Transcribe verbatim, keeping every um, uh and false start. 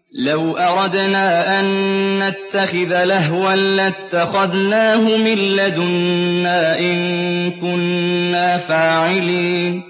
لَوْ أَرَدْنَا أَن نَّتَّخِذَ لَهْوًا لَّاتَّخَذْنَاهُ مِن لَّدُنَّا إِن كُنَّا فَاعِلِينَ